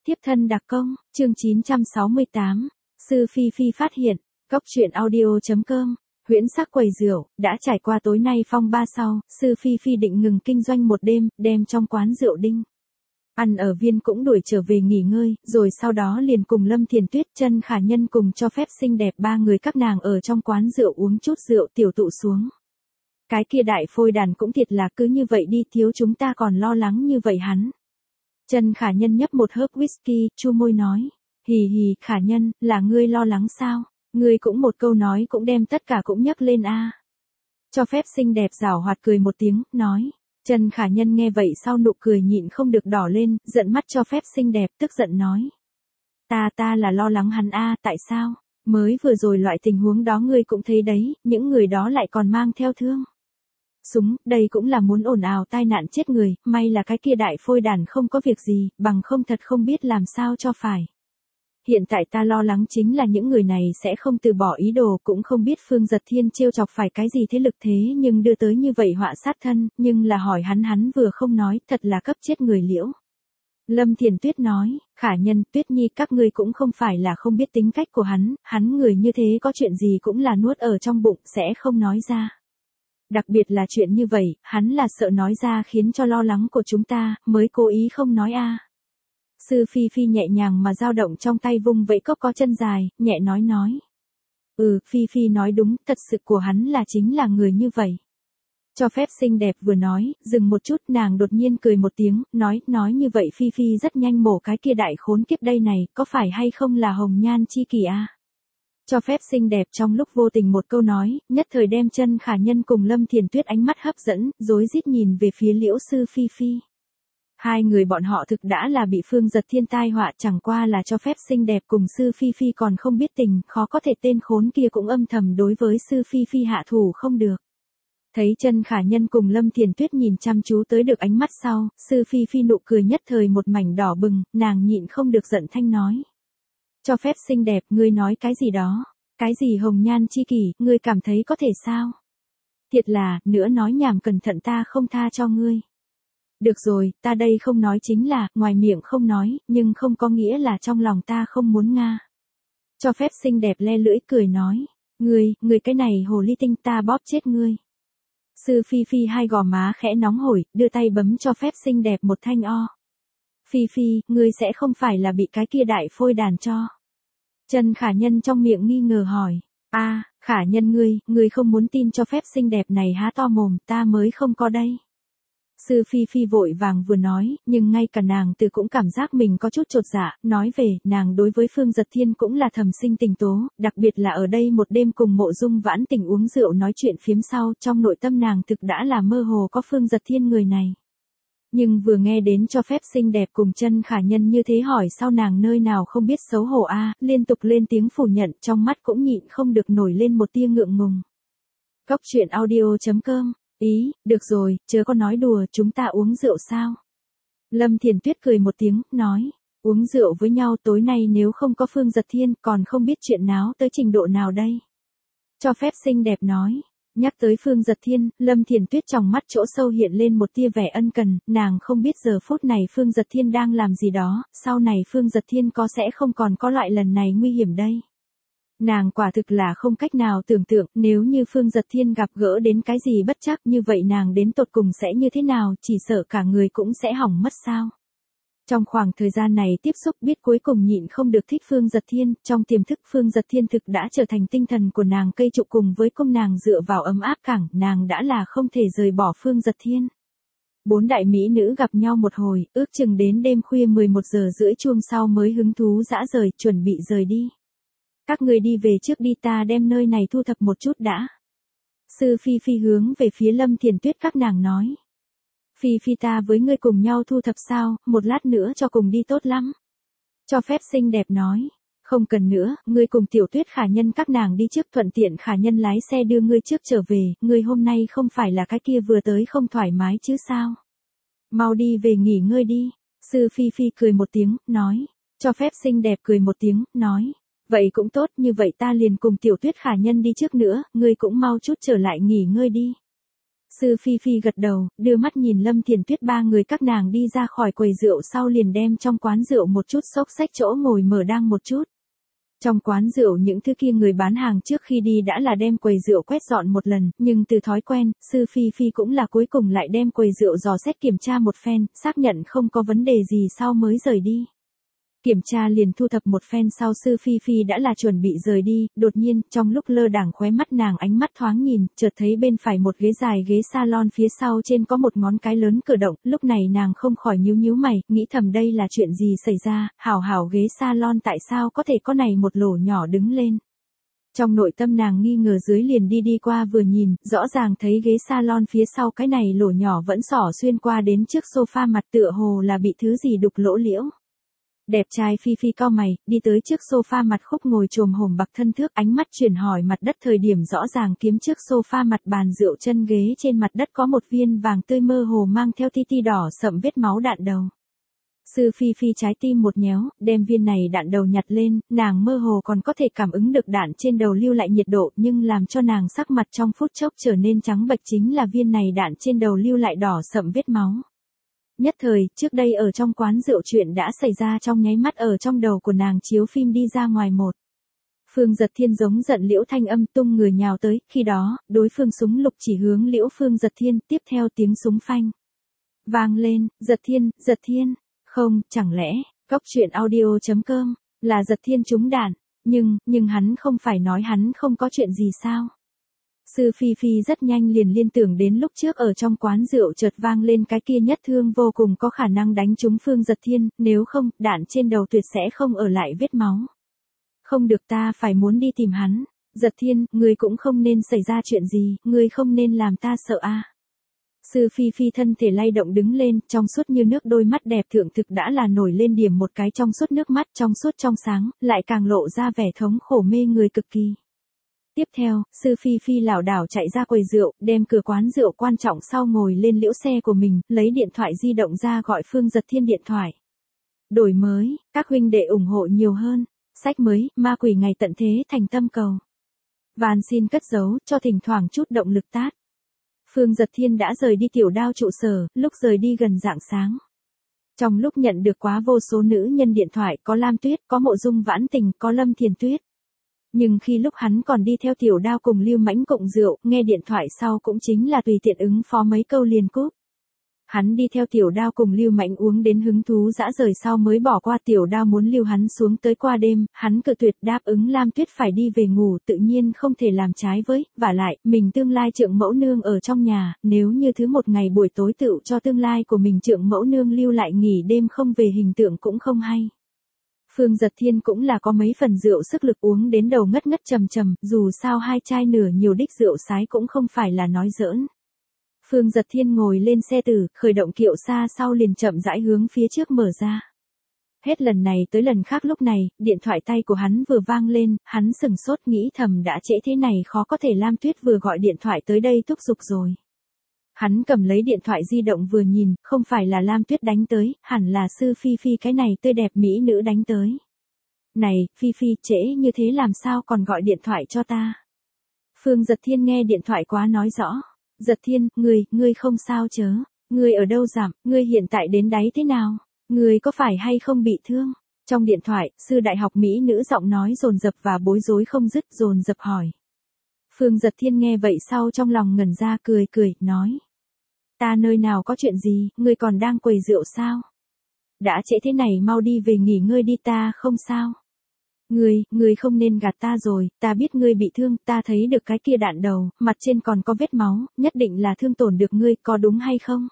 Tiếp thân đặc công, chương 968. Sư Phi Phi phát hiện, Cốc truyện audio.com. Huyễn sắc quầy rượu, đã trải qua tối nay phong ba sau, Sư Phi Phi định ngừng kinh doanh một đêm, đem trong quán rượu đinh ăn ở viên cũng đuổi trở về nghỉ ngơi, rồi sau đó liền cùng Lâm Thiền Tuyết, Chân Khả Nhân cùng cho phép xinh đẹp ba người các nàng ở trong quán rượu uống chút rượu tiểu tụ xuống. Cái kia đại phôi đàn cũng thiệt là cứ như vậy đi, thiếu chúng ta còn lo lắng như vậy hắn. Chân Khả Nhân nhấp một hớp whisky, chu môi nói, hì hì, Khả Nhân, là ngươi lo lắng sao? Ngươi cũng một câu nói cũng đem tất cả cũng nhấc lên a. Cho phép xinh đẹp giảo hoạt cười một tiếng, nói. Chân Khả Nhân nghe vậy sau nụ cười nhịn không được đỏ lên, giận mắt cho phép xinh đẹp, tức giận nói. Ta là lo lắng hắn a, tại sao? Mới vừa rồi loại tình huống đó ngươi cũng thấy đấy, những người đó lại còn mang theo thương súng, đây cũng là muốn ồn ào tai nạn chết người, may là cái kia đại phôi đàn không có việc gì, bằng không thật không biết làm sao cho phải. Hiện tại ta lo lắng chính là những người này sẽ không từ bỏ ý đồ, cũng không biết Phương Giật Thiên trêu chọc phải cái gì thế lực thế nhưng đưa tới như vậy họa sát thân, nhưng là hỏi hắn vừa không nói, thật là cấp chết người liễu. Lâm Thiền Tuyết nói, Khả Nhân, Tuyết Nhi các ngươi cũng không phải là không biết tính cách của hắn người như thế có chuyện gì cũng là nuốt ở trong bụng, sẽ không nói ra. Đặc biệt là chuyện như vậy, hắn là sợ nói ra khiến cho lo lắng của chúng ta, mới cố ý không nói a. Sư Phi Phi nhẹ nhàng mà dao động trong tay vung vẫy cốc có chân dài, nhẹ nói. Phi Phi nói đúng, thật sự của hắn là chính là người như vậy. Cho phép xinh đẹp vừa nói, dừng một chút, nàng đột nhiên cười một tiếng, nói như vậy Phi Phi rất nhanh mổ cái kia đại khốn kiếp đây này, có phải hay không là hồng nhan chi kỷ a? Cho phép xinh đẹp trong lúc vô tình một câu nói, nhất thời đem Chân Khả Nhân cùng Lâm Thiền Tuyết ánh mắt hấp dẫn, rối rít nhìn về phía Liễu Sư Phi Phi. Hai người bọn họ thực đã là bị Phương Giật Thiên tai họa, chẳng qua là cho phép xinh đẹp cùng Sư Phi Phi còn không biết tình, khó có thể tên khốn kia cũng âm thầm đối với Sư Phi Phi hạ thủ không được. Thấy Chân Khả Nhân cùng Lâm Thiền Tuyết nhìn chăm chú tới được ánh mắt sau, Sư Phi Phi nụ cười nhất thời một mảnh đỏ bừng, nàng nhịn không được giận thanh nói. Cho phép xinh đẹp, ngươi nói cái gì đó? Cái gì hồng nhan chi kỷ, ngươi cảm thấy có thể sao? Thiệt là, nữa nói nhảm cẩn thận ta không tha cho ngươi. Được rồi, ta đây không nói chính là, ngoài miệng không nói, nhưng không có nghĩa là trong lòng ta không muốn nga. Cho phép xinh đẹp le lưỡi cười nói. Ngươi cái này hồ ly tinh ta bóp chết ngươi. Sư Phi Phi hai gò má khẽ nóng hổi, đưa tay bấm cho phép xinh đẹp một thanh o. Phi Phi, ngươi sẽ không phải là bị cái kia đại phôi đàn cho. Chân Khả Nhân trong miệng nghi ngờ hỏi. Khả Nhân ngươi không muốn tin cho phép xinh đẹp này há to mồm, ta mới không có đây. Sư Phi Phi vội vàng vừa nói, nhưng ngay cả nàng từ cũng cảm giác mình có chút chột dạ, nói về, nàng đối với Phương Giật Thiên cũng là thầm sinh tình tố, đặc biệt là ở đây một đêm cùng Mộ Dung Vãn Tình uống rượu nói chuyện phiếm sau, trong nội tâm nàng thực đã là mơ hồ có Phương Giật Thiên người này. Nhưng vừa nghe đến cho phép xinh đẹp cùng Chân Khả Nhân như thế hỏi sau nàng nơi nào không biết xấu hổ liên tục lên tiếng phủ nhận, trong mắt cũng nhịn không được nổi lên một tia ngượng ngùng. Cốc truyện audio.com. Được rồi, chớ có nói đùa, chúng ta uống rượu sao? Lâm Thiền Tuyết cười một tiếng, nói, uống rượu với nhau tối nay nếu không có Phương Giật Thiên còn không biết chuyện náo tới trình độ nào đây? Cho phép xinh đẹp nói. Nhắc tới Phương Giật Thiên, Lâm Thiền Tuyết trong mắt chỗ sâu hiện lên một tia vẻ ân cần, nàng không biết giờ phút này Phương Giật Thiên đang làm gì đó, sau này Phương Giật Thiên có sẽ không còn có loại lần này nguy hiểm đây. Nàng quả thực là không cách nào tưởng tượng, nếu như Phương Giật Thiên gặp gỡ đến cái gì bất trắc như vậy nàng đến tột cùng sẽ như thế nào, chỉ sợ cả người cũng sẽ hỏng mất sao. Trong khoảng thời gian này tiếp xúc biết cuối cùng nhịn không được thích Phương Giật Thiên, trong tiềm thức Phương Giật Thiên thực đã trở thành tinh thần của nàng cây trụ cùng với công nàng dựa vào ấm áp cảng, nàng đã là không thể rời bỏ Phương Giật Thiên. Bốn đại mỹ nữ gặp nhau một hồi, ước chừng đến đêm khuya 11 giờ rưỡi chuông sau mới hứng thú dã rời, chuẩn bị rời đi. Các người đi về trước đi, ta đem nơi này thu thập một chút đã. Sư Phi Phi hướng về phía Lâm Thiền Tuyết các nàng nói. Phi Phi ta với ngươi cùng nhau thu thập sao, một lát nữa cho cùng đi tốt lắm. Cho phép xinh đẹp nói. Không cần nữa, ngươi cùng Tiểu Tuyết Khả Nhân các nàng đi trước, thuận tiện Khả Nhân lái xe đưa ngươi trước trở về, ngươi hôm nay không phải là cái kia vừa tới không thoải mái chứ sao. Mau đi về nghỉ ngơi đi. Sư Phi Phi cười một tiếng, nói. Cho phép xinh đẹp cười một tiếng, nói. Vậy cũng tốt, như vậy ta liền cùng Tiểu Tuyết Khả Nhân đi trước nữa, ngươi cũng mau chút trở lại nghỉ ngơi đi. Sư Phi Phi gật đầu, đưa mắt nhìn Lâm Thiền Tuyết ba người các nàng đi ra khỏi quầy rượu sau liền đem trong quán rượu một chút xốc xách chỗ ngồi mở đang một chút. Trong quán rượu những thứ kia người bán hàng trước khi đi đã là đem quầy rượu quét dọn một lần, nhưng từ thói quen, Sư Phi Phi cũng là cuối cùng lại đem quầy rượu dò xét kiểm tra một phen, xác nhận không có vấn đề gì sau mới rời đi. Kiểm tra liền thu thập một phen sau Sư Phi Phi đã là chuẩn bị rời đi, đột nhiên, trong lúc lơ đãng khóe mắt nàng ánh mắt thoáng nhìn, chợt thấy bên phải một ghế dài ghế salon phía sau trên có một ngón cái lớn cử động, lúc này nàng không khỏi nhíu nhíu mày, nghĩ thầm đây là chuyện gì xảy ra, hảo ghế salon tại sao có thể có này một lỗ nhỏ đứng lên. Trong nội tâm nàng nghi ngờ dưới liền đi qua vừa nhìn, rõ ràng thấy ghế salon phía sau cái này lỗ nhỏ vẫn xỏ xuyên qua đến trước sofa mặt tựa hồ là bị thứ gì đục lỗ liễu. Đẹp trai Phi Phi cau mày, đi tới trước sofa mặt khúc ngồi chồm hổm bạc thân thước, ánh mắt chuyển hỏi mặt đất thời điểm rõ ràng kiếm trước sofa mặt bàn rượu chân ghế trên mặt đất có một viên vàng tươi mơ hồ mang theo ti ti đỏ sậm vết máu đạn đầu. Sư Phi Phi trái tim một nhéo, đem viên này đạn đầu nhặt lên, nàng mơ hồ còn có thể cảm ứng được đạn trên đầu lưu lại nhiệt độ nhưng làm cho nàng sắc mặt trong phút chốc trở nên trắng bệch chính là viên này đạn trên đầu lưu lại đỏ sậm vết máu. Nhất thời, trước đây ở trong quán rượu chuyện đã xảy ra trong nháy mắt ở trong đầu của nàng chiếu phim đi ra ngoài một. Phương Giật Thiên giống giận Liễu Thanh Âm tung người nhào tới, khi đó, đối phương súng lục chỉ hướng Liễu Phương Giật Thiên, tiếp theo tiếng súng phanh vang lên, Giật Thiên, không, chẳng lẽ, Cóc Truyện Audio.com, là Giật Thiên trúng đạn, nhưng hắn không phải nói hắn không có chuyện gì sao? Sư Phi Phi rất nhanh liền liên tưởng đến lúc trước ở trong quán rượu chợt vang lên cái kia nhất thương vô cùng có khả năng đánh trúng Phương Giật Thiên, nếu không, đạn trên đầu tuyệt sẽ không ở lại vết máu. Không được, ta phải muốn đi tìm hắn. Giật Thiên, ngươi cũng không nên xảy ra chuyện gì, ngươi không nên làm ta sợ a. Sư Phi Phi thân thể lay động đứng lên, trong suốt như nước đôi mắt đẹp thượng thực đã là nổi lên điểm một cái trong suốt nước mắt trong suốt trong sáng, lại càng lộ ra vẻ thống khổ mê người cực kỳ. Tiếp theo, Sư Phi Phi lảo đảo chạy ra quầy rượu, đem cửa quán rượu quan trọng sau ngồi lên liễu xe của mình, lấy điện thoại di động ra gọi Phương Giật Thiên điện thoại. Đổi mới, các huynh đệ ủng hộ nhiều hơn. Sách mới, Ma Quỷ Ngày Tận Thế thành tâm cầu. Van xin cất giấu, cho thỉnh thoảng chút động lực tát. Phương Giật Thiên đã rời đi Tiểu Đao trụ sở, lúc rời đi gần rạng sáng. Trong lúc nhận được quá vô số nữ nhân điện thoại, có Lam Tuyết, có Mộ Dung Vãn Tình, có Lâm Thiền Tuyết. Nhưng khi lúc hắn còn đi theo Tiểu Đao cùng Lưu Mãnh cộng rượu, nghe điện thoại sau cũng chính là tùy tiện ứng phó mấy câu liền cúp. Hắn đi theo Tiểu Đao cùng Lưu Mãnh uống đến hứng thú dã rời sau mới bỏ qua. Tiểu Đao muốn lưu hắn xuống tới qua đêm, hắn cự tuyệt đáp ứng Lam Tuyết phải đi về ngủ, tự nhiên không thể làm trái với, vả lại, mình tương lai trượng mẫu nương ở trong nhà, nếu như thứ một ngày buổi tối tựu cho tương lai của mình trượng mẫu nương lưu lại nghỉ đêm không về hình tượng cũng không hay. Phương Giật Thiên cũng là có mấy phần rượu sức lực uống đến đầu ngất ngất trầm trầm, dù sao 2 chai nửa nhiều đích rượu sái cũng không phải là nói giỡn. Phương Giật Thiên ngồi lên xe tử, khởi động kiệu xa sau liền chậm rãi hướng phía trước mở ra. Hết lần này tới lần khác lúc này, điện thoại tay của hắn vừa vang lên, hắn sừng sốt nghĩ thầm đã trễ thế này khó có thể Lam Tuyết vừa gọi điện thoại tới đây thúc giục rồi. Hắn cầm lấy điện thoại di động vừa nhìn, không phải là Lam Tuyết đánh tới, hẳn là Sư Phi Phi cái này tươi đẹp mỹ nữ đánh tới. Này, Phi Phi, trễ như thế làm sao còn gọi điện thoại cho ta? Phương Giật Thiên nghe điện thoại quá nói rõ. Giật Thiên, ngươi không sao chớ, ngươi ở đâu giảm, ngươi hiện tại đến đáy thế nào, ngươi có phải hay không bị thương? Trong điện thoại, sư đại học mỹ nữ giọng nói dồn dập và bối rối không dứt dồn dập hỏi. Phương Giật Thiên nghe vậy sau trong lòng ngẩn ra cười, nói. Ta nơi nào có chuyện gì, ngươi còn đang quầy rượu sao? Đã trễ thế này mau đi về nghỉ ngơi đi, ta không sao. Ngươi không nên gạt ta rồi, ta biết ngươi bị thương, ta thấy được cái kia đạn đầu, mặt trên còn có vết máu, nhất định là thương tổn được ngươi, có đúng hay không?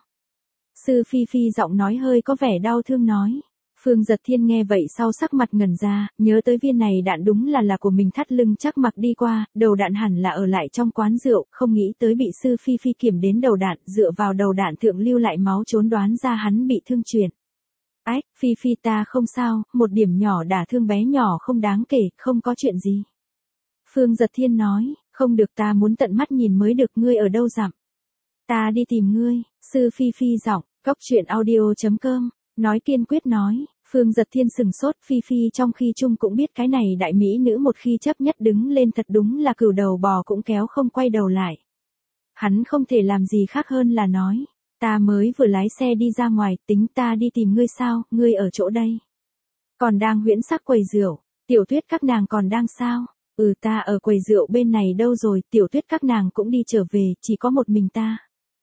Sư Phi Phi giọng nói hơi có vẻ đau thương nói. Phương Giật Thiên nghe vậy sau sắc mặt ngẩn ra, nhớ tới viên này đạn đúng là của mình thắt lưng chắc mặc đi qua, đầu đạn hẳn là ở lại trong quán rượu, không nghĩ tới bị Sư Phi Phi kiểm đến đầu đạn, dựa vào đầu đạn thượng lưu lại máu trốn đoán ra hắn bị thương truyền. Ách, Phi Phi ta không sao, một điểm nhỏ đả thương bé nhỏ không đáng kể, không có chuyện gì. Phương Giật Thiên nói, không được, ta muốn tận mắt nhìn mới được, ngươi ở đâu dặm. Ta đi tìm ngươi. Sư Phi Phi giọng, Cóc Truyện Audio.com, nói kiên quyết nói. Phương Giật Thiên sừng sốt, Phi Phi trong khi chung cũng biết cái này đại mỹ nữ một khi chấp nhất đứng lên thật đúng là cừu đầu bò cũng kéo không quay đầu lại. Hắn không thể làm gì khác hơn là nói, ta mới vừa lái xe đi ra ngoài, tính ta đi tìm ngươi sao, ngươi ở chỗ đây. Còn đang huyễn sắc quầy rượu, Tiểu Tuyết các nàng còn đang sao? Ta ở quầy rượu bên này đâu rồi, Tiểu Tuyết các nàng cũng đi trở về, chỉ có một mình ta.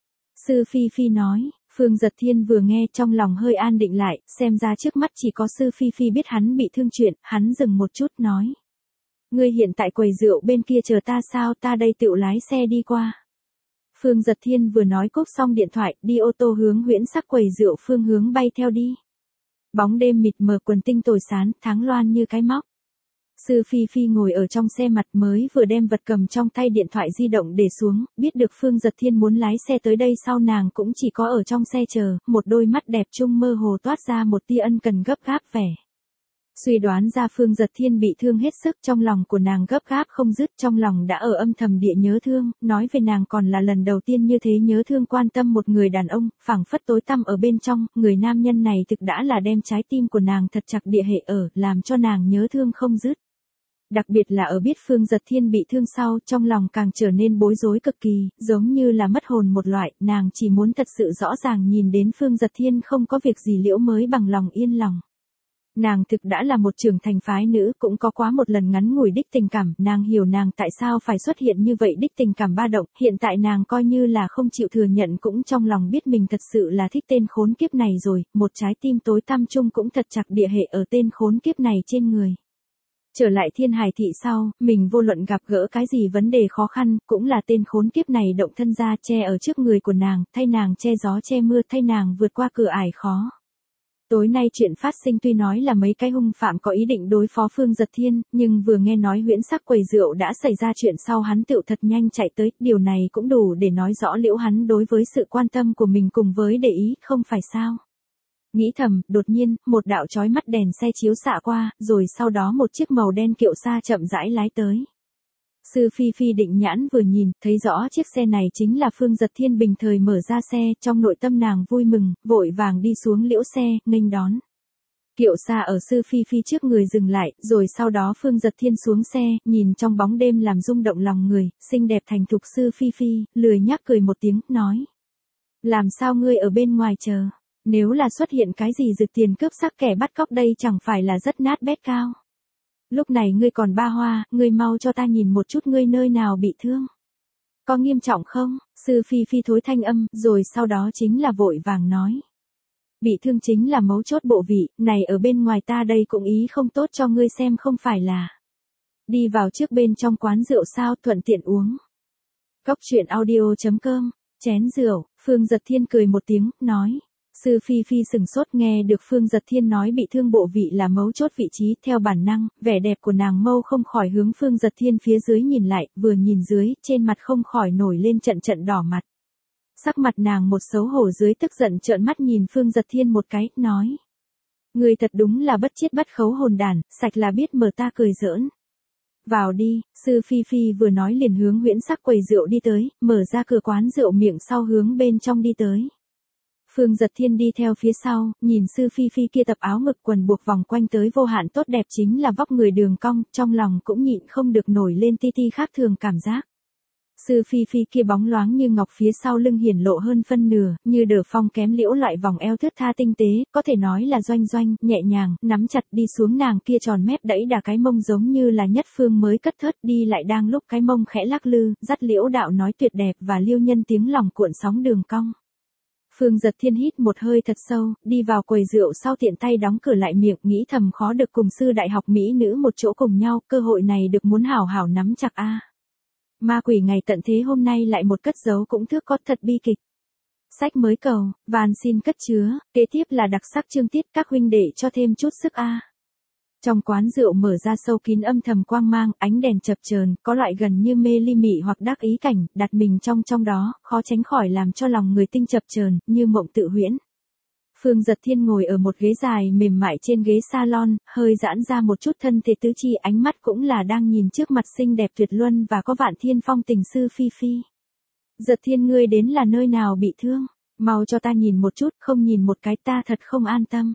Sư Phi Phi nói, Phương Giật Thiên vừa nghe trong lòng hơi an định lại, xem ra trước mắt chỉ có Sư Phi Phi biết hắn bị thương chuyện, hắn dừng một chút nói. Ngươi hiện tại quầy rượu bên kia chờ ta sao, ta đây tự lái xe đi qua. Phương Giật Thiên vừa nói cúp xong điện thoại, đi ô tô hướng huyễn sắc quầy rượu phương hướng bay theo đi. Bóng đêm mịt mờ, quần tinh tồi sáng, tháng loan như cái móc. Sư Phi Phi ngồi ở trong xe mặt mới vừa đem vật cầm trong tay điện thoại di động để xuống, biết được Phương Giật Thiên muốn lái xe tới đây sau nàng cũng chỉ có ở trong xe chờ, một đôi mắt đẹp trung mơ hồ toát ra một tia ân cần gấp gáp vẻ. Suy đoán ra Phương Giật Thiên bị thương hết sức, trong lòng của nàng gấp gáp không dứt, trong lòng đã ở âm thầm địa nhớ thương, nói về nàng còn là lần đầu tiên như thế nhớ thương quan tâm một người đàn ông, phảng phất tối tăm ở bên trong, người nam nhân này thực đã là đem trái tim của nàng thật chặt địa hệ ở, làm cho nàng nhớ thương không dứt. Đặc biệt là ở biết Phương Giật Thiên bị thương sau, trong lòng càng trở nên bối rối cực kỳ, giống như là mất hồn một loại, nàng chỉ muốn thật sự rõ ràng nhìn đến Phương Giật Thiên không có việc gì liễu mới bằng lòng yên lòng. Nàng thực đã là một trưởng thành phái nữ, cũng có quá một lần ngắn ngủi đích tình cảm, nàng hiểu nàng tại sao phải xuất hiện như vậy đích tình cảm ba động, hiện tại nàng coi như là không chịu thừa nhận cũng trong lòng biết mình thật sự là thích tên khốn kiếp này rồi, một trái tim tối tăm chung cũng thật chặt địa hệ ở tên khốn kiếp này trên người. Trở lại Thiên Hải thị sau, mình vô luận gặp gỡ cái gì vấn đề khó khăn, cũng là tên khốn kiếp này động thân ra che ở trước người của nàng, thay nàng che gió che mưa, thay nàng vượt qua cửa ải khó. Tối nay chuyện phát sinh tuy nói là mấy cái hung phạm có ý định đối phó Phương Giật Thiên, nhưng vừa nghe nói huyễn sắc quầy rượu đã xảy ra chuyện sau hắn tựu thật nhanh chạy tới, điều này cũng đủ để nói rõ liễu hắn đối với sự quan tâm của mình cùng với để ý, không phải sao. Nghĩ thầm, đột nhiên, một đạo chói mắt đèn xe chiếu xạ qua, rồi sau đó một chiếc màu đen kiệu xa chậm rãi lái tới. Sư Phi Phi định nhãn vừa nhìn, thấy rõ chiếc xe này chính là Phương Giật Thiên bình thời mở ra xe, trong nội tâm nàng vui mừng, vội vàng đi xuống liễu xe, nghênh đón. Kiệu xa ở Sư Phi Phi trước người dừng lại, rồi sau đó Phương Giật Thiên xuống xe, nhìn trong bóng đêm làm rung động lòng người, xinh đẹp thành thục Sư Phi Phi, lười nhác cười một tiếng, nói. Làm sao ngươi ở bên ngoài chờ? Nếu là xuất hiện cái gì rực tiền cướp sắc kẻ bắt cóc đây chẳng phải là rất nát bét cao. Lúc này ngươi còn ba hoa, ngươi mau cho ta nhìn một chút ngươi nơi nào bị thương. Có nghiêm trọng không? Sư Phi Phi thối thanh âm, rồi sau đó chính là vội vàng nói. Bị thương chính là mấu chốt bộ vị, này ở bên ngoài ta đây cũng ý không tốt cho ngươi xem không phải là. Đi vào trước bên trong quán rượu sao thuận tiện uống. Góc truyện audio.com, chén rượu, Phương Giật Thiên cười một tiếng, nói. Sư Phi Phi sừng sốt nghe được Phương Giật Thiên nói bị thương bộ vị là mấu chốt vị trí, theo bản năng, vẻ đẹp của nàng mâu không khỏi hướng Phương Giật Thiên phía dưới nhìn lại, vừa nhìn dưới, trên mặt không khỏi nổi lên trận trận đỏ mặt. Sắc mặt nàng một xấu hổ dưới tức giận trợn mắt nhìn Phương Giật Thiên một cái, nói. Người thật đúng là bất chiết bắt khấu hồn đàn, sạch là biết mở ta cười giỡn. Vào đi, Sư Phi Phi vừa nói liền hướng huyễn sắc quầy rượu đi tới, mở ra cửa quán rượu miệng sau hướng bên trong đi tới. Phương Giật Thiên đi theo phía sau, nhìn Sư Phi Phi kia tập áo ngực quần buộc vòng quanh tới vô hạn tốt đẹp chính là vóc người đường cong, trong lòng cũng nhịn không được nổi lên ti ti khác thường cảm giác. Sư Phi Phi kia bóng loáng như ngọc phía sau lưng hiển lộ hơn phân nửa, như đờ phong kém liễu loại vòng eo thướt tha tinh tế, có thể nói là doanh doanh, nhẹ nhàng, nắm chặt đi xuống nàng kia tròn mép đẩy đà cái mông giống như là nhất phương mới cất thớt đi lại đang lúc cái mông khẽ lắc lư, dắt liễu đạo nói tuyệt đẹp và liêu nhân tiếng lòng cuộn sóng đường cong. Phương Giật Thiên hít một hơi thật sâu, đi vào quầy rượu sau tiện tay đóng cửa lại miệng, nghĩ thầm khó được cùng sư đại học mỹ nữ một chỗ cùng nhau, cơ hội này được muốn hảo hảo nắm chặt a. Ma quỷ ngày tận thế hôm nay lại một cất giấu cũng thước có thật bi kịch. Sách mới cầu, van xin cất chứa, kế tiếp là đặc sắc chương tiết các huynh đệ cho thêm chút sức a. Trong quán rượu mở ra sâu kín âm thầm quang mang, ánh đèn chập chờn, có loại gần như mê ly mị hoặc đắc ý cảnh, đặt mình trong đó, khó tránh khỏi làm cho lòng người tinh chập chờn, như mộng tự huyễn. Phương Giật Thiên ngồi ở một ghế dài mềm mại trên ghế salon, hơi giãn ra một chút thân thể tứ chi, ánh mắt cũng là đang nhìn trước mặt xinh đẹp tuyệt luân và có vạn thiên phong tình Sư Phi Phi. Giật Thiên ngươi đến là nơi nào bị thương? Mau cho ta nhìn một chút, không nhìn một cái ta thật không an tâm.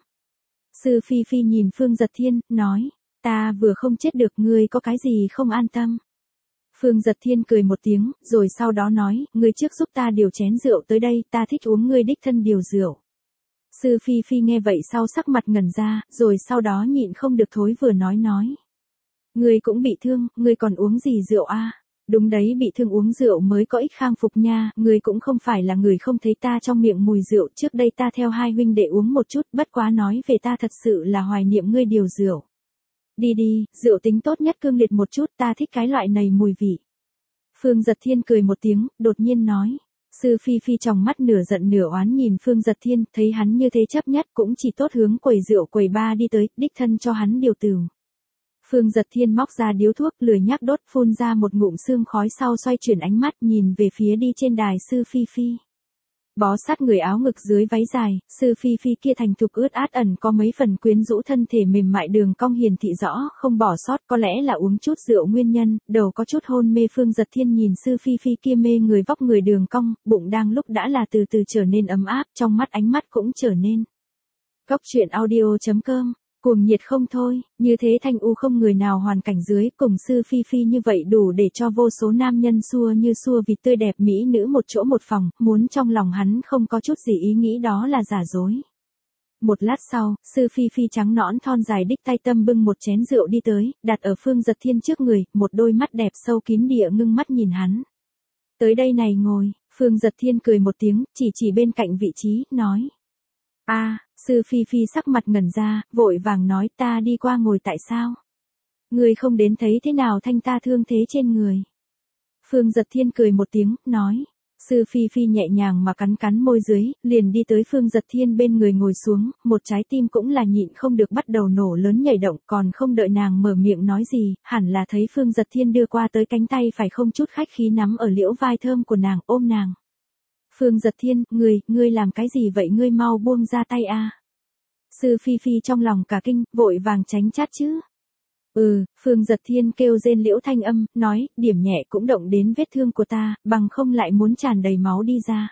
Sư Phi Phi nhìn Phương Giật Thiên, nói, ta vừa không chết được ngươi có cái gì không an tâm. Phương Giật Thiên cười một tiếng, rồi sau đó nói, ngươi trước giúp ta điều chén rượu tới đây, ta thích uống ngươi đích thân điều rượu. Sư Phi Phi nghe vậy sau sắc mặt ngẩn ra, rồi sau đó nhịn không được thối vừa nói. Ngươi cũng bị thương, ngươi còn uống gì rượu a? Đúng đấy, bị thương uống rượu mới có ích khang phục nha, ngươi cũng không phải là người không thấy ta trong miệng mùi rượu, trước đây ta theo hai huynh đệ uống một chút, bất quá nói về ta thật sự là hoài niệm ngươi điều rượu. Đi đi, rượu tính tốt nhất cương liệt một chút, ta thích cái loại này mùi vị. Phương Giật Thiên cười một tiếng, đột nhiên nói. Sư Phi Phi trong mắt nửa giận nửa oán nhìn Phương Giật Thiên, thấy hắn như thế chấp nhất cũng chỉ tốt hướng quầy rượu quầy ba đi tới, đích thân cho hắn điều tửu. Phương Giật Thiên móc ra điếu thuốc lười nhác đốt, phun ra một ngụm sương khói sau xoay chuyển ánh mắt nhìn về phía đi trên đài Sư Phi Phi. Bó sát người áo ngực dưới váy dài, Sư Phi Phi kia thành thục ướt át ẩn có mấy phần quyến rũ thân thể mềm mại đường cong hiển thị rõ, không bỏ sót, có lẽ là uống chút rượu nguyên nhân, đầu có chút hôn mê. Phương Giật Thiên nhìn Sư Phi Phi kia mê người vóc người đường cong, bụng đang lúc đã là từ từ trở nên ấm áp, trong mắt ánh mắt cũng trở nên. Góc truyện audio.com Cuồng nhiệt không thôi, như thế thanh u không người nào hoàn cảnh dưới, cùng Sư Phi Phi như vậy đủ để cho vô số nam nhân xua như xua vì tươi đẹp mỹ nữ một chỗ một phòng, muốn trong lòng hắn không có chút gì ý nghĩ đó là giả dối. Một lát sau, Sư Phi Phi trắng nõn thon dài đích tay tâm bưng một chén rượu đi tới, đặt ở Phương Giật Thiên trước người, một đôi mắt đẹp sâu kín địa ngưng mắt nhìn hắn. Tới đây này ngồi, Phương Giật Thiên cười một tiếng, chỉ bên cạnh vị trí, nói. Sư Phi Phi sắc mặt ngẩn ra, vội vàng nói ta đi qua ngồi tại sao? Người không đến thấy thế nào thanh ta thương thế trên người. Phương Giật Thiên cười một tiếng, nói. Sư Phi Phi nhẹ nhàng mà cắn môi dưới, liền đi tới Phương Giật Thiên bên người ngồi xuống, một trái tim cũng là nhịn không được bắt đầu nổ lớn nhảy động, còn không đợi nàng mở miệng nói gì, hẳn là thấy Phương Giật Thiên đưa qua tới cánh tay phải không chút khách khí nắm ở liễu vai thơm của nàng, ôm nàng. Phương Giật Thiên, ngươi làm cái gì vậy, ngươi mau buông ra tay a. Sư Phi Phi trong lòng cả kinh, vội vàng tránh chát chứ. Phương Giật Thiên kêu rên liễu thanh âm, nói, điểm nhẹ cũng động đến vết thương của ta, bằng không lại muốn tràn đầy máu đi ra.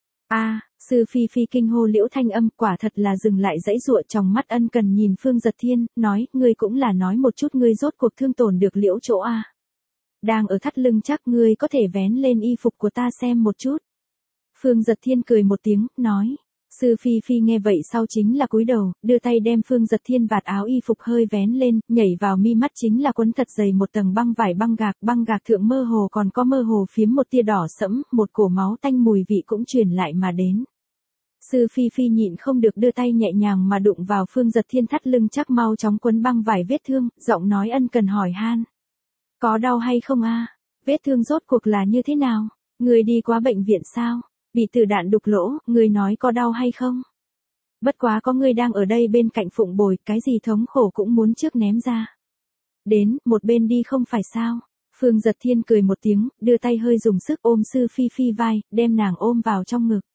Sư Phi Phi kinh hô liễu thanh âm, quả thật là dừng lại dãy giụa, trong mắt ân cần nhìn Phương Giật Thiên, nói, ngươi cũng là nói một chút ngươi rốt cuộc thương tổn được liễu chỗ a. Đang ở thắt lưng chắc ngươi có thể vén lên y phục của ta xem một chút. Phương Giật Thiên cười một tiếng, nói. Sư Phi Phi nghe vậy sau chính là cúi đầu, đưa tay đem Phương Giật Thiên vạt áo y phục hơi vén lên, nhảy vào mi mắt chính là quấn thật dày một tầng băng vải băng gạc thượng mơ hồ còn có mơ hồ phiếm một tia đỏ sẫm, một cổ máu tanh mùi vị cũng truyền lại mà đến. Sư Phi Phi nhịn không được đưa tay nhẹ nhàng mà đụng vào Phương Giật Thiên thắt lưng chắc mau chóng quấn băng vải vết thương, giọng nói ân cần hỏi han. Có đau hay không a? Vết thương rốt cuộc là như thế nào? Người đi qua bệnh viện sao? Bị tử đạn đục lỗ, người nói có đau hay không? Bất quá có người đang ở đây bên cạnh phụng bồi, cái gì thống khổ cũng muốn trước ném ra. Đến, một bên đi không phải sao? Phương Giật Thiên cười một tiếng, đưa tay hơi dùng sức ôm Sư Phi Phi vai, đem nàng ôm vào trong ngực.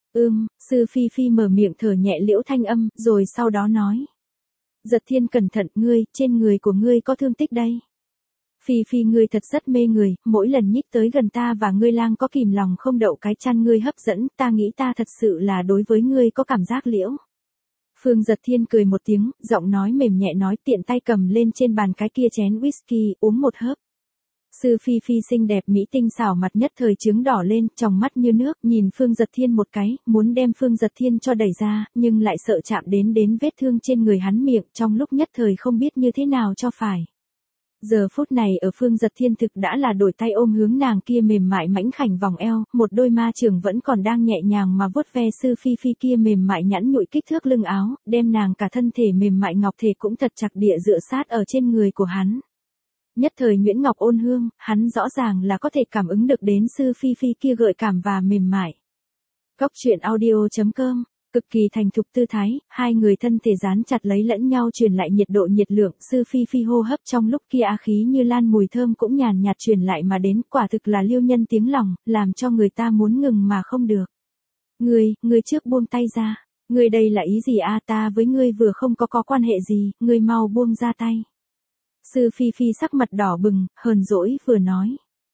Sư Phi Phi mở miệng thở nhẹ liễu thanh âm, rồi sau đó nói. Giật Thiên cẩn thận, trên người của ngươi có thương tích đây. Phi Phi ngươi thật rất mê người, mỗi lần nhích tới gần ta và ngươi lang có kìm lòng không đậu cái chăn ngươi hấp dẫn, ta nghĩ ta thật sự là đối với ngươi có cảm giác liễu. Phương Giật Thiên cười một tiếng, giọng nói mềm nhẹ nói, tiện tay cầm lên trên bàn cái kia chén whisky, uống một hớp. Sư Phi Phi xinh đẹp mỹ tinh xảo mặt nhất thời trướng đỏ lên, trong mắt như nước, nhìn Phương Giật Thiên một cái, muốn đem Phương Giật Thiên cho đẩy ra, nhưng lại sợ chạm đến vết thương trên người hắn miệng, trong lúc nhất thời không biết như thế nào cho phải. Giờ phút này ở Phương Giật Thiên thực đã là đổi tay ôm hướng nàng kia mềm mại mảnh khảnh vòng eo, một đôi ma trưởng vẫn còn đang nhẹ nhàng mà vuốt ve Sư Phi Phi kia mềm mại nhẵn nhụi kích thước lưng áo, đem nàng cả thân thể mềm mại ngọc thể cũng thật chặt địa dựa sát ở trên người của hắn. Nhất thời nhuyễn ngọc ôn hương, hắn rõ ràng là có thể cảm ứng được đến Sư Phi Phi kia gợi cảm và mềm mại. Góc truyện audio.com Cực kỳ thành thục tư thái, hai người thân thể dán chặt lấy lẫn nhau truyền lại nhiệt độ nhiệt lượng, Sư Phi Phi hô hấp trong lúc kia á khí như lan mùi thơm cũng nhàn nhạt truyền lại mà đến, quả thực là liêu nhân tiếng lòng, làm cho người ta muốn ngừng mà không được. Ngươi trước buông tay ra, ngươi đây là ý gì a? Ta với ngươi vừa không có quan hệ gì, ngươi mau buông ra tay. Sư Phi Phi sắc mặt đỏ bừng, hờn dỗi vừa nói.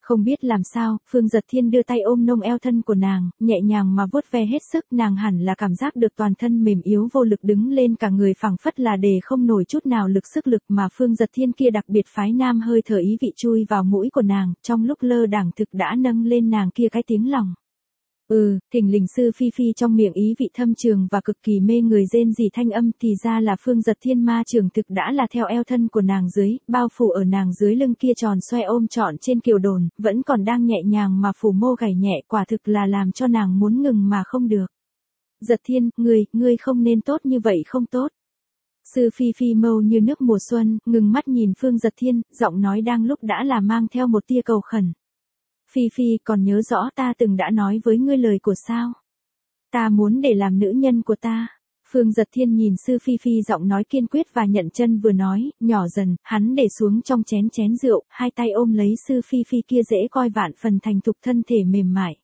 Không biết làm sao, Phương Giật Thiên đưa tay ôm nông eo thân của nàng, nhẹ nhàng mà vuốt ve hết sức, nàng hẳn là cảm giác được toàn thân mềm yếu vô lực đứng lên cả người phẳng phất là để không nổi chút nào lực sức lực mà Phương Giật Thiên kia đặc biệt phái nam hơi thở ý vị chui vào mũi của nàng, trong lúc lơ đảng thực đã nâng lên nàng kia cái tiếng lòng. Thình lình Sư Phi Phi trong miệng ý vị thâm trường và cực kỳ mê người rên rỉ thanh âm thì ra là Phương Giật Thiên ma trường thực đã là theo eo thân của nàng dưới, bao phủ ở nàng dưới lưng kia tròn xoe ôm trọn trên kiều đồn, vẫn còn đang nhẹ nhàng mà phủ mô gảy nhẹ quả thực là làm cho nàng muốn ngừng mà không được. Giật Thiên, ngươi không nên tốt như vậy không tốt. Sư Phi Phi mâu như nước mùa xuân, ngừng mắt nhìn Phương Giật Thiên, giọng nói đang lúc đã là mang theo một tia cầu khẩn. Phi Phi còn nhớ rõ ta từng đã nói với ngươi lời của sao? Ta muốn để làm nữ nhân của ta. Phương Giật Thiên nhìn Sư Phi Phi giọng nói kiên quyết và nhận chân vừa nói, nhỏ dần, hắn để xuống trong chén rượu, hai tay ôm lấy Sư Phi Phi kia dễ coi vạn phần thành thục thân thể mềm mại.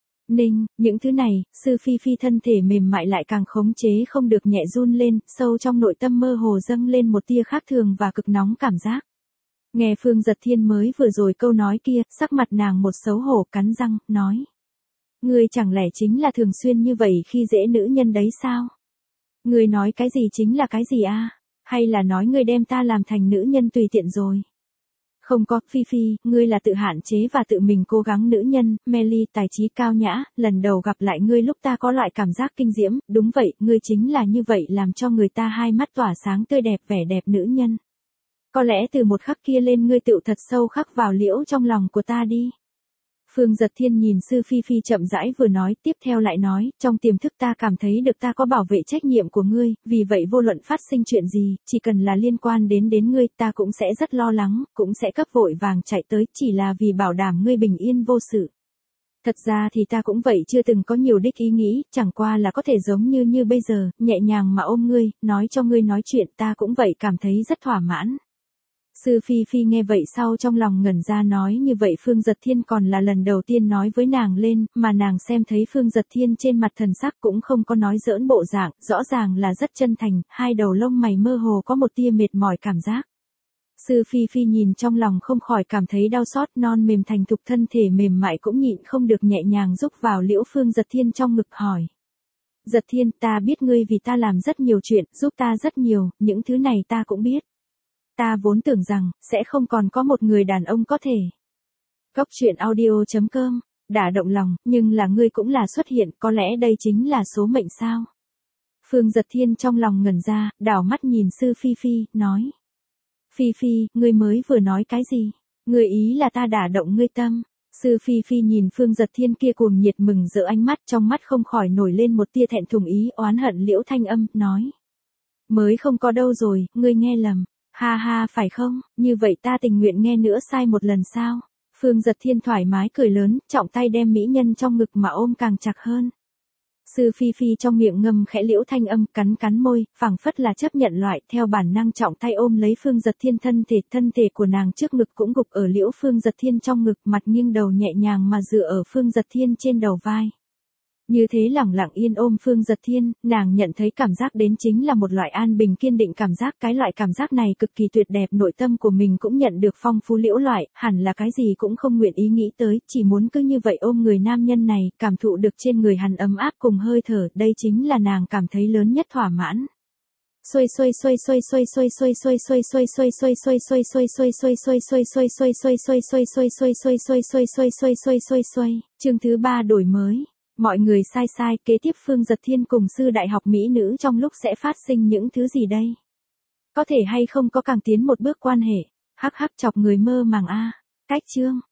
Những thứ này, Sư Phi Phi thân thể mềm mại lại càng khống chế không được nhẹ run lên, sâu trong nội tâm mơ hồ dâng lên một tia khác thường và cực nóng cảm giác. Nghe Phương Giật Thiên mới vừa rồi câu nói kia, sắc mặt nàng một xấu hổ cắn răng, nói. Ngươi chẳng lẽ chính là thường xuyên như vậy khi dễ nữ nhân đấy sao? Ngươi nói cái gì chính là cái gì a? Hay là nói ngươi đem ta làm thành nữ nhân tùy tiện rồi? Không có, Phi Phi, ngươi là tự hạn chế và tự mình cố gắng nữ nhân, Melly tài trí cao nhã, lần đầu gặp lại ngươi lúc ta có loại cảm giác kinh diễm, đúng vậy, ngươi chính là như vậy làm cho người ta hai mắt tỏa sáng tươi đẹp vẻ đẹp nữ nhân. Có lẽ từ một khắc kia lên ngươi tựu thật sâu khắc vào liễu trong lòng của ta đi. Phương Giật Thiên nhìn Sư Phi Phi chậm rãi vừa nói, tiếp theo lại nói, trong tiềm thức ta cảm thấy được ta có bảo vệ trách nhiệm của ngươi, vì vậy vô luận phát sinh chuyện gì, chỉ cần là liên quan đến ngươi, ta cũng sẽ rất lo lắng, cũng sẽ cấp vội vàng chạy tới, chỉ là vì bảo đảm ngươi bình yên vô sự. Thật ra thì ta cũng vậy chưa từng có nhiều đích ý nghĩ, chẳng qua là có thể giống như bây giờ, nhẹ nhàng mà ôm ngươi, nói cho ngươi nói chuyện ta cũng vậy cảm thấy rất thỏa mãn. Sư Phi Phi nghe vậy sau trong lòng ngẩn ra nói như vậy Phương Giật Thiên còn là lần đầu tiên nói với nàng lên, mà nàng xem thấy Phương Giật Thiên trên mặt thần sắc cũng không có nói giỡn bộ dạng, rõ ràng là rất chân thành, hai đầu lông mày mơ hồ có một tia mệt mỏi cảm giác. Sư Phi Phi nhìn trong lòng không khỏi cảm thấy đau xót non mềm thành thục thân thể mềm mại cũng nhịn không được nhẹ nhàng rúc vào liễu Phương Giật Thiên trong ngực hỏi. Giật Thiên ta biết ngươi vì ta làm rất nhiều chuyện, giúp ta rất nhiều, những thứ này ta cũng biết. Ta vốn tưởng rằng, sẽ không còn có một người đàn ông có thể. Cóc truyện audio.com, đã động lòng, nhưng là ngươi cũng là xuất hiện, có lẽ đây chính là số mệnh sao. Phương Giật Thiên trong lòng ngẩn ra, đảo mắt nhìn Sư Phi Phi, nói. Phi Phi, ngươi mới vừa nói cái gì? Ngươi ý là ta đả động ngươi tâm. Sư Phi Phi nhìn Phương Giật Thiên kia cuồng nhiệt mừng rỡ ánh mắt trong mắt không khỏi nổi lên một tia thẹn thùng ý oán hận liễu thanh âm, nói. Mới không có đâu rồi, ngươi nghe lầm. Ha ha phải không, như vậy ta tình nguyện nghe nữa sai một lần sao? Phương Giật Thiên thoải mái cười lớn, trọng tay đem mỹ nhân trong ngực mà ôm càng chặt hơn. Sư Phi Phi trong miệng ngâm khẽ liễu thanh âm cắn môi, phảng phất là chấp nhận loại theo bản năng trọng tay ôm lấy Phương Giật Thiên thân thể của nàng trước ngực cũng gục ở liễu Phương Giật Thiên trong ngực mặt nghiêng đầu nhẹ nhàng mà dựa ở Phương Giật Thiên trên đầu vai. Như thế lẳng lặng yên ôm Phương Giật Thiên, nàng nhận thấy cảm giác đến chính là một loại an bình kiên định cảm giác, cái loại cảm giác này cực kỳ tuyệt đẹp, nội tâm của mình cũng nhận được phong phú liễu loại, hẳn là cái gì cũng không nguyện ý nghĩ tới, chỉ muốn cứ như vậy ôm người nam nhân này, cảm thụ được trên người hắn ấm áp cùng hơi thở, đây chính là nàng cảm thấy lớn nhất thỏa mãn. Chương thứ 3 đổi mới. Mọi người sai, kế tiếp Phương Giật Thiên cùng sư đại học mỹ nữ trong lúc sẽ phát sinh những thứ gì đây? Có thể hay không có càng tiến một bước quan hệ, hắc chọc người mơ màng a. Cách chương